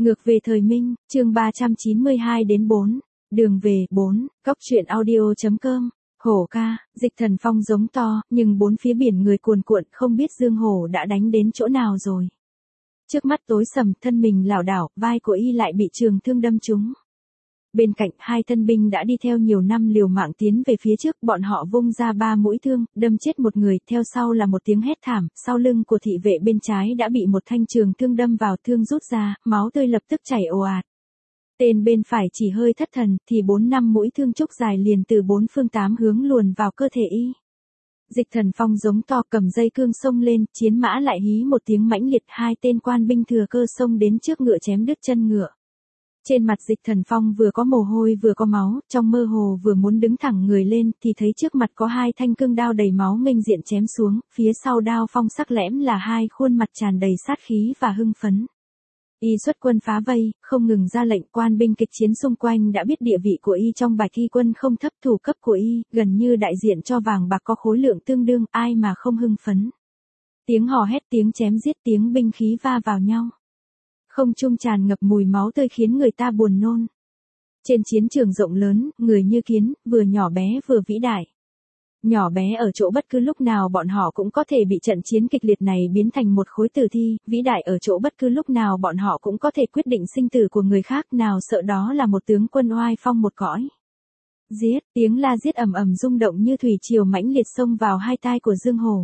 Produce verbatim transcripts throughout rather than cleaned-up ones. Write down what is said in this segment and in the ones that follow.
Ngược về thời Minh, chương ba trăm chín mươi hai đến bốn, đường về bốn, cóc truyện audio.com, hổ ca, Dịch Thần Phong giống to, nhưng bốn phía biển người cuồn cuộn không biết Dương Hổ đã đánh đến chỗ nào rồi. Trước mắt tối sầm, thân mình lảo đảo, vai của y lại bị trường thương đâm trúng. Bên cạnh hai thân binh đã đi theo nhiều năm liều mạng tiến về phía trước, bọn họ vung ra ba mũi thương, đâm chết một người, theo sau là một tiếng hét thảm, sau lưng của thị vệ bên trái đã bị một thanh trường thương đâm vào, thương rút ra, máu tươi lập tức chảy ồ ạt. Tên bên phải chỉ hơi thất thần, thì bốn năm mũi thương trúc dài liền từ bốn phương tám hướng luồn vào cơ thể y. Dịch Thần Phong giống to, cầm dây cương xông lên, chiến mã lại hí một tiếng mãnh liệt, hai tên quan binh thừa cơ xông đến trước ngựa chém đứt chân ngựa. Trên mặt Dịch Thần Phong vừa có mồ hôi vừa có máu, trong mơ hồ vừa muốn đứng thẳng người lên thì thấy trước mặt có hai thanh cương đao đầy máu nghênh diện chém xuống, phía sau đao phong sắc lẽm là hai khuôn mặt tràn đầy sát khí và hưng phấn. Y xuất quân phá vây, không ngừng ra lệnh, quan binh kịch chiến xung quanh đã biết địa vị của y trong Bạch Y quân không thấp, thủ cấp của y gần như đại diện cho vàng bạc có khối lượng tương đương, ai mà không hưng phấn. Tiếng hò hét, tiếng chém giết, tiếng binh khí va vào nhau. Không trung tràn ngập mùi máu tươi khiến người ta buồn nôn. Trên chiến trường rộng lớn, người như kiến, vừa nhỏ bé vừa vĩ đại. Nhỏ bé ở chỗ bất cứ lúc nào bọn họ cũng có thể bị trận chiến kịch liệt này biến thành một khối tử thi, vĩ đại ở chỗ bất cứ lúc nào bọn họ cũng có thể quyết định sinh tử của người khác, nào sợ đó là một tướng quân oai phong một cõi. Giết, tiếng la giết ầm ầm rung động như thủy triều mãnh liệt xông vào hai tai của Dương Hổ.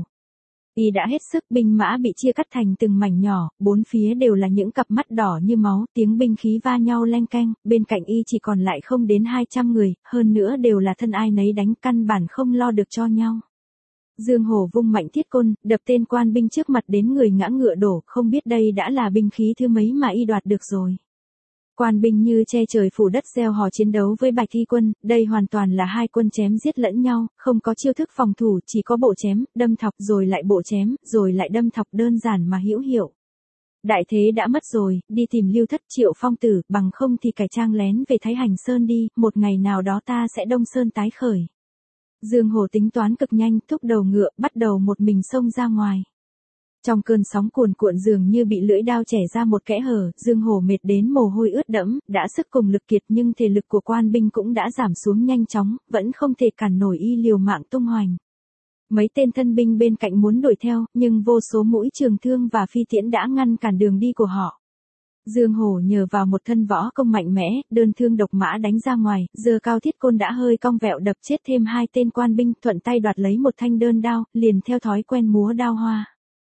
Y đã hết sức, binh mã bị chia cắt thành từng mảnh nhỏ, bốn phía đều là những cặp mắt đỏ như máu, tiếng binh khí va nhau leng keng, bên cạnh y chỉ còn lại không đến hai trăm người, hơn nữa đều là thân ai nấy đánh, căn bản không lo được cho nhau. Dương Hổ vung mạnh thiết côn, đập tên quan binh trước mặt đến người ngã ngựa đổ, không biết đây đã là binh khí thứ mấy mà y đoạt được rồi. Quan binh như che trời phủ đất reo hò chiến đấu với Bạch Y quân, đây hoàn toàn là hai quân chém giết lẫn nhau, không có chiêu thức phòng thủ, chỉ có bộ chém, đâm thọc rồi lại bộ chém, rồi lại đâm thọc, đơn giản mà hữu hiệu. Đại thế đã mất rồi, đi tìm Lưu Thất, Triệu Phong tử, bằng không thì cải trang lén về Thái Hành Sơn đi, một ngày nào đó ta sẽ Đông Sơn tái khởi. Dương Hổ tính toán cực nhanh, thúc đầu ngựa, bắt đầu một mình xông ra ngoài. Trong cơn sóng cuồn cuộn dường như bị lưỡi đao chẻ ra một kẽ hở, Dương Hổ mệt đến mồ hôi ướt đẫm, đã sức cùng lực kiệt nhưng thể lực của quan binh cũng đã giảm xuống nhanh chóng, vẫn không thể cản nổi y liều mạng tung hoành. Mấy tên thân binh bên cạnh muốn đuổi theo, nhưng vô số mũi trường thương và phi tiễn đã ngăn cản đường đi của họ. Dương Hổ nhờ vào một thân võ công mạnh mẽ, đơn thương độc mã đánh ra ngoài, giơ cao thiết côn đã hơi cong vẹo đập chết thêm hai tên quan binh, thuận tay đoạt lấy một thanh đơn đao, liền theo thói quen múa đao hoa.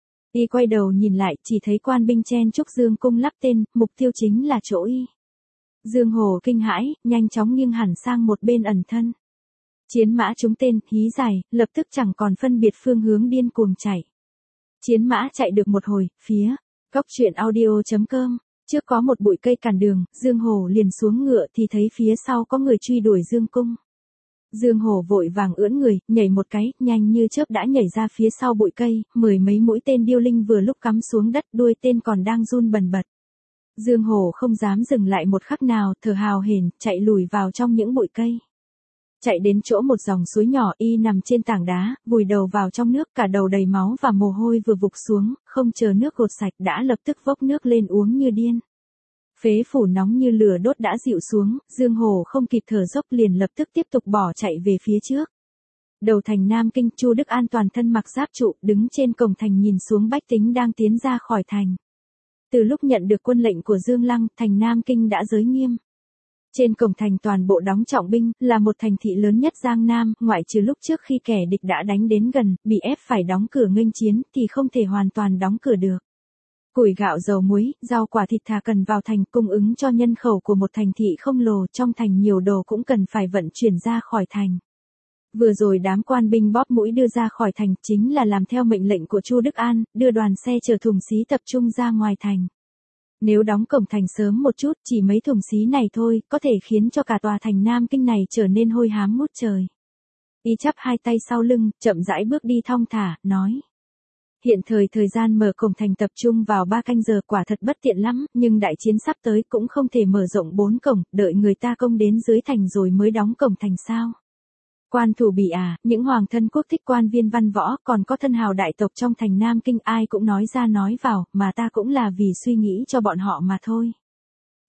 Y quay đầu nhìn lại, chỉ thấy quan binh chen chúc Dương cung lắp tên, mục tiêu chính là chỗ y. Dương Hổ kinh hãi, nhanh chóng nghiêng hẳn sang một bên ẩn thân. Chiến mã trúng tên, hí dài, lập tức chẳng còn phân biệt phương hướng, điên cuồng chạy. Chiến mã chạy được một hồi, phía cóc truyện audio.com, trước có một bụi cây cản đường, Dương Hổ liền xuống ngựa thì thấy phía sau có người truy đuổi Dương cung. Dương Hổ vội vàng ưỡn người, nhảy một cái, nhanh như chớp đã nhảy ra phía sau bụi cây, mười mấy mũi tên điêu linh vừa lúc cắm xuống đất, đuôi tên còn đang run bần bật. Dương Hổ không dám dừng lại một khắc nào, thở hào hển, chạy lùi vào trong những bụi cây. Chạy đến chỗ một dòng suối nhỏ, y nằm trên tảng đá, vùi đầu vào trong nước, cả đầu đầy máu và mồ hôi vừa vục xuống, không chờ nước gột sạch đã lập tức vốc nước lên uống như điên. Phế phủ nóng như lửa đốt đã dịu xuống, Dương Hổ không kịp thở dốc liền lập tức tiếp tục bỏ chạy về phía trước. Đầu thành Nam Kinh, Chu Đức An toàn thân mặc giáp trụ, đứng trên cổng thành nhìn xuống bách tính đang tiến ra khỏi thành. Từ lúc nhận được quân lệnh của Dương Lăng, thành Nam Kinh đã giới nghiêm. Trên cổng thành toàn bộ đóng trọng binh, là một thành thị lớn nhất Giang Nam, ngoại trừ lúc trước khi kẻ địch đã đánh đến gần, bị ép phải đóng cửa nghênh chiến, thì không thể hoàn toàn đóng cửa được. Củi gạo dầu muối, rau quả thịt thà cần vào thành, cung ứng cho nhân khẩu của một thành thị không lồ, trong thành nhiều đồ cũng cần phải vận chuyển ra khỏi thành. Vừa rồi đám quan binh bóp mũi đưa ra khỏi thành, chính là làm theo mệnh lệnh của Chu Đức An, đưa đoàn xe chở thùng xí tập trung ra ngoài thành. Nếu đóng cổng thành sớm một chút, chỉ mấy thùng xí này thôi, có thể khiến cho cả tòa thành Nam Kinh này trở nên hôi hám ngút trời. Y chắp hai tay sau lưng, chậm rãi bước đi thong thả, nói. Hiện thời thời gian mở cổng thành tập trung vào ba canh giờ, quả thật bất tiện lắm, nhưng đại chiến sắp tới cũng không thể mở rộng bốn cổng, đợi người ta công đến dưới thành rồi mới đóng cổng thành sao. Quan thủ bị à, những hoàng thân quốc thích quan viên văn võ, còn có thân hào đại tộc trong thành Nam Kinh, ai cũng nói ra nói vào, mà ta cũng là vì suy nghĩ cho bọn họ mà thôi.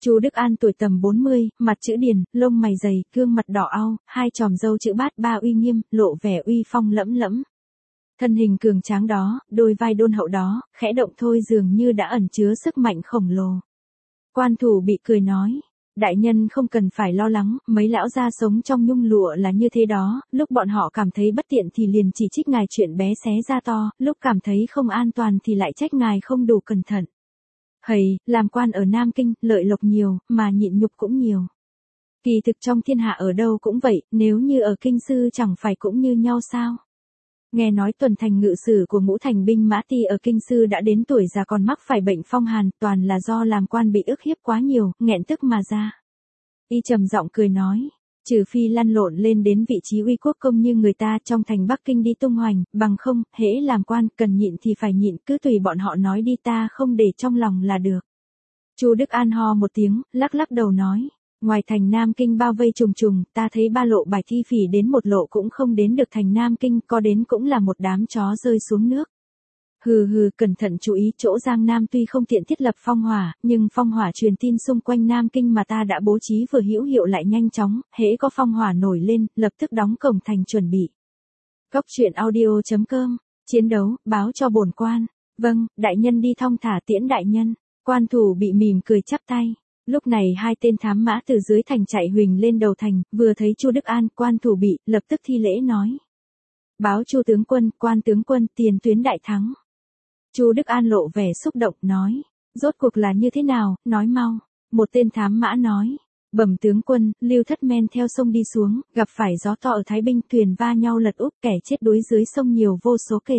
Chu Đức An tuổi tầm bốn mươi, mặt chữ điền, lông mày dày, gương mặt đỏ au, hai tròm râu chữ bát ba uy nghiêm, lộ vẻ uy phong lẫm lẫm. Thân hình cường tráng đó, đôi vai đôn hậu đó, khẽ động thôi dường như đã ẩn chứa sức mạnh khổng lồ. Quan Thủ Bị cười nói, đại nhân không cần phải lo lắng, mấy lão gia sống trong nhung lụa là như thế đó, lúc bọn họ cảm thấy bất tiện thì liền chỉ trích ngài chuyện bé xé ra to, lúc cảm thấy không an toàn thì lại trách ngài không đủ cẩn thận. Hầy, làm quan ở Nam Kinh, lợi lộc nhiều, mà nhịn nhục cũng nhiều. Kỳ thực trong thiên hạ ở đâu cũng vậy, nếu như ở Kinh Sư chẳng phải cũng như nhau sao? Nghe nói tuần thành ngự sử của ngũ thành binh mã ti ở Kinh Sư đã đến tuổi già còn mắc phải bệnh phong hàn, toàn là do làm quan bị ức hiếp quá nhiều, nghẹn tức mà ra. Y trầm giọng cười nói, trừ phi lăn lộn lên đến vị trí uy quốc công như người ta trong thành Bắc Kinh đi tung hoành, bằng không, hễ làm quan, cần nhịn thì phải nhịn, cứ tùy bọn họ nói đi ta không để trong lòng là được. Chu Đức An ho một tiếng, lắc lắc đầu nói, ngoài thành Nam Kinh bao vây trùng trùng, ta thấy ba lộ Bài Thi Phỉ đến một lộ cũng không đến được thành Nam Kinh, có đến cũng là một đám chó rơi xuống nước. Hừ hừ, cẩn thận chú ý, chỗ Giang Nam tuy không tiện thiết lập phong hỏa, nhưng phong hỏa truyền tin xung quanh Nam Kinh mà ta đã bố trí vừa hữu hiệu lại nhanh chóng, hễ có phong hỏa nổi lên, lập tức đóng cổng thành chuẩn bị. Cốc truyện audio chấm com, chiến đấu, báo cho bổn quan. Vâng, đại nhân đi thong thả tiễn đại nhân. Quan Thủ Bị mỉm cười chắp tay. Lúc này hai tên thám mã từ dưới thành chạy huỳnh lên đầu thành, vừa thấy Chu Đức An, Quan Thủ Bị, lập tức thi lễ nói. Báo Chu tướng quân, Quan tướng quân, tiền tuyến đại thắng. Chu Đức An lộ vẻ xúc động, nói. Rốt cuộc là như thế nào, nói mau. Một tên thám mã nói. Bẩm tướng quân, Lưu Thất men theo sông đi xuống, gặp phải gió to ở Thái Binh, thuyền va nhau lật úp, kẻ chết đuối dưới sông nhiều vô số kể.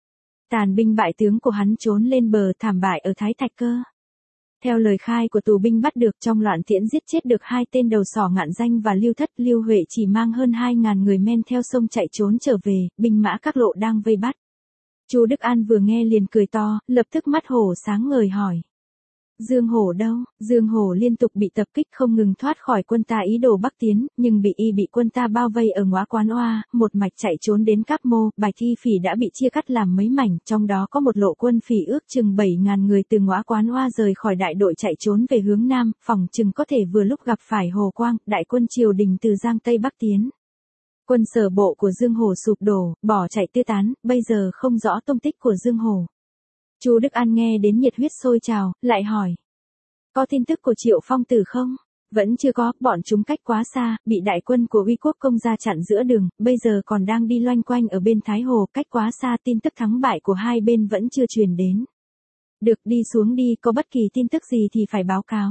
Tàn binh bại tướng của hắn trốn lên bờ, thảm bại ở Thái Thạch Cơ. Theo lời khai của tù binh bắt được, trong loạn tiễn giết chết được hai tên đầu sỏ Ngạn Danh và Lưu Thất, Lưu Huệ chỉ mang hơn hai ngàn người men theo sông chạy trốn trở về, binh mã các lộ đang vây bắt. Chu Đức An vừa nghe liền cười to, lập tức mắt hổ sáng ngời hỏi. Dương Hổ đâu? Dương Hổ liên tục bị tập kích không ngừng thoát khỏi quân ta ý đồ bắc tiến, nhưng bị y bị quân ta bao vây ở Ngõa Quán Oa, một mạch chạy trốn đến Cáp Mô, Bài Thi Phỉ đã bị chia cắt làm mấy mảnh, trong đó có một lộ quân phỉ ước chừng bảy ngàn người từ Ngõa Quán Oa rời khỏi đại đội chạy trốn về hướng Nam, phòng chừng có thể vừa lúc gặp phải Hồ Quang, đại quân triều đình từ Giang Tây Bắc tiến. Quân sở bộ của Dương Hổ sụp đổ, bỏ chạy tứ tán, bây giờ không rõ tung tích của Dương Hổ. Chu Đức An nghe đến nhiệt huyết sôi trào, lại hỏi. Có tin tức của Triệu Phong Tử không? Vẫn chưa có, bọn chúng cách quá xa, bị đại quân của uy quốc công ra chặn giữa đường, bây giờ còn đang đi loanh quanh ở bên Thái Hồ, cách quá xa, tin tức thắng bại của hai bên vẫn chưa truyền đến. Được, đi xuống đi, có bất kỳ tin tức gì thì phải báo cáo.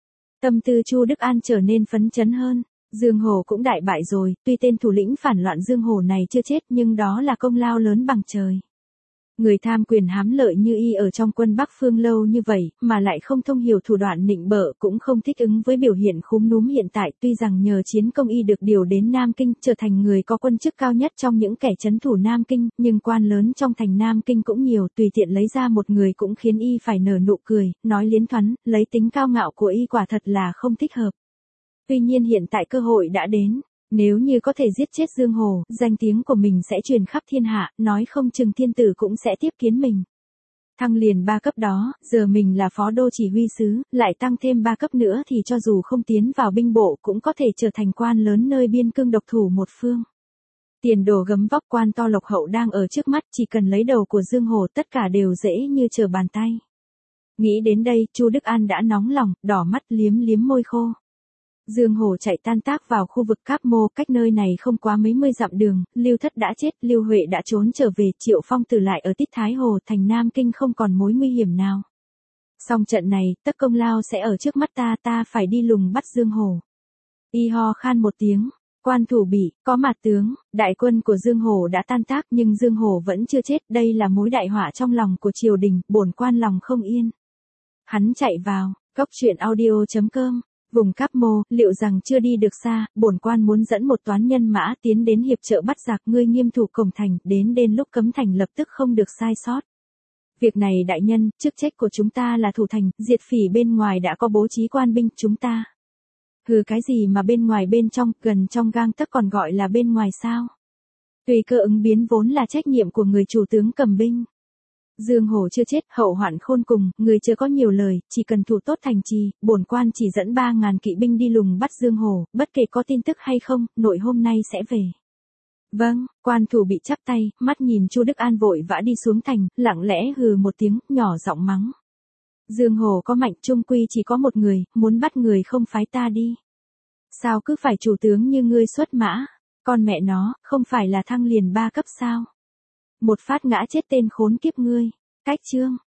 Tâm tư Chu Đức An trở nên phấn chấn hơn. Dương Hổ cũng đại bại rồi, tuy tên thủ lĩnh phản loạn Dương Hổ này chưa chết nhưng đó là công lao lớn bằng trời. Người tham quyền hám lợi như y ở trong quân Bắc Phương lâu như vậy, mà lại không thông hiểu thủ đoạn nịnh bợ, cũng không thích ứng với biểu hiện khúm núm hiện tại, tuy rằng nhờ chiến công y được điều đến Nam Kinh, trở thành người có quân chức cao nhất trong những kẻ trấn thủ Nam Kinh, nhưng quan lớn trong thành Nam Kinh cũng nhiều, tùy tiện lấy ra một người cũng khiến y phải nở nụ cười, nói liến thoắn, lấy tính cao ngạo của y quả thật là không thích hợp. Tuy nhiên hiện tại cơ hội đã đến. Nếu như có thể giết chết Dương Hổ, danh tiếng của mình sẽ truyền khắp thiên hạ, nói không chừng thiên tử cũng sẽ tiếp kiến mình. Thăng liền ba cấp đó, giờ mình là phó đô chỉ huy sứ, lại tăng thêm ba cấp nữa thì cho dù không tiến vào binh bộ cũng có thể trở thành quan lớn nơi biên cương độc thủ một phương. Tiền đồ gấm vóc quan to lộc hậu đang ở trước mắt, chỉ cần lấy đầu của Dương Hổ tất cả đều dễ như trở bàn tay. Nghĩ đến đây, Chu Đức An đã nóng lòng, đỏ mắt liếm liếm môi khô. Dương Hổ chạy tan tác vào khu vực Cáp Mô, cách nơi này không quá mấy mươi dặm đường, Lưu Thất đã chết, Lưu Huệ đã trốn trở về, Triệu Phong Tử lại ở Tít Thái Hồ, thành Nam Kinh không còn mối nguy hiểm nào. Xong trận này, tất công lao sẽ ở trước mắt ta, ta phải đi lùng bắt Dương Hổ. Y ho khan một tiếng, Quan Thủ Bị, có mặt tướng, đại quân của Dương Hổ đã tan tác nhưng Dương Hổ vẫn chưa chết, đây là mối đại họa trong lòng của triều đình, bổn quan lòng không yên. Hắn chạy vào, cốc truyện audio chấm com. Vùng Cáp Mô, liệu rằng chưa đi được xa, bổn quan muốn dẫn một toán nhân mã tiến đến hiệp trợ bắt giặc, ngươi nghiêm thủ cổng thành, đến đến lúc cấm thành lập tức không được sai sót. Việc này đại nhân, chức trách của chúng ta là thủ thành, diệt phỉ bên ngoài đã có bố trí quan binh, chúng ta. Hừ, cái gì mà bên ngoài bên trong, gần trong gang tấc còn gọi là bên ngoài sao? Tùy cơ ứng biến vốn là trách nhiệm của người chủ tướng cầm binh. Dương Hổ chưa chết, hậu hoạn khôn cùng, người chưa có nhiều lời, chỉ cần thủ tốt thành trì, bổn quan chỉ dẫn ba ngàn kỵ binh đi lùng bắt Dương Hổ, bất kể có tin tức hay không, nội hôm nay sẽ về. Vâng, quan thủ bị chắp tay, mắt nhìn Chu Đức An vội vã đi xuống thành, lặng lẽ hừ một tiếng, nhỏ giọng mắng. Dương Hổ có mạnh, trung quy chỉ có một người, muốn bắt người không phái ta đi. Sao cứ phải chủ tướng như ngươi xuất mã, con mẹ nó, không phải là thăng liền ba cấp sao? Một phát ngã chết tên khốn kiếp ngươi. Cách chương.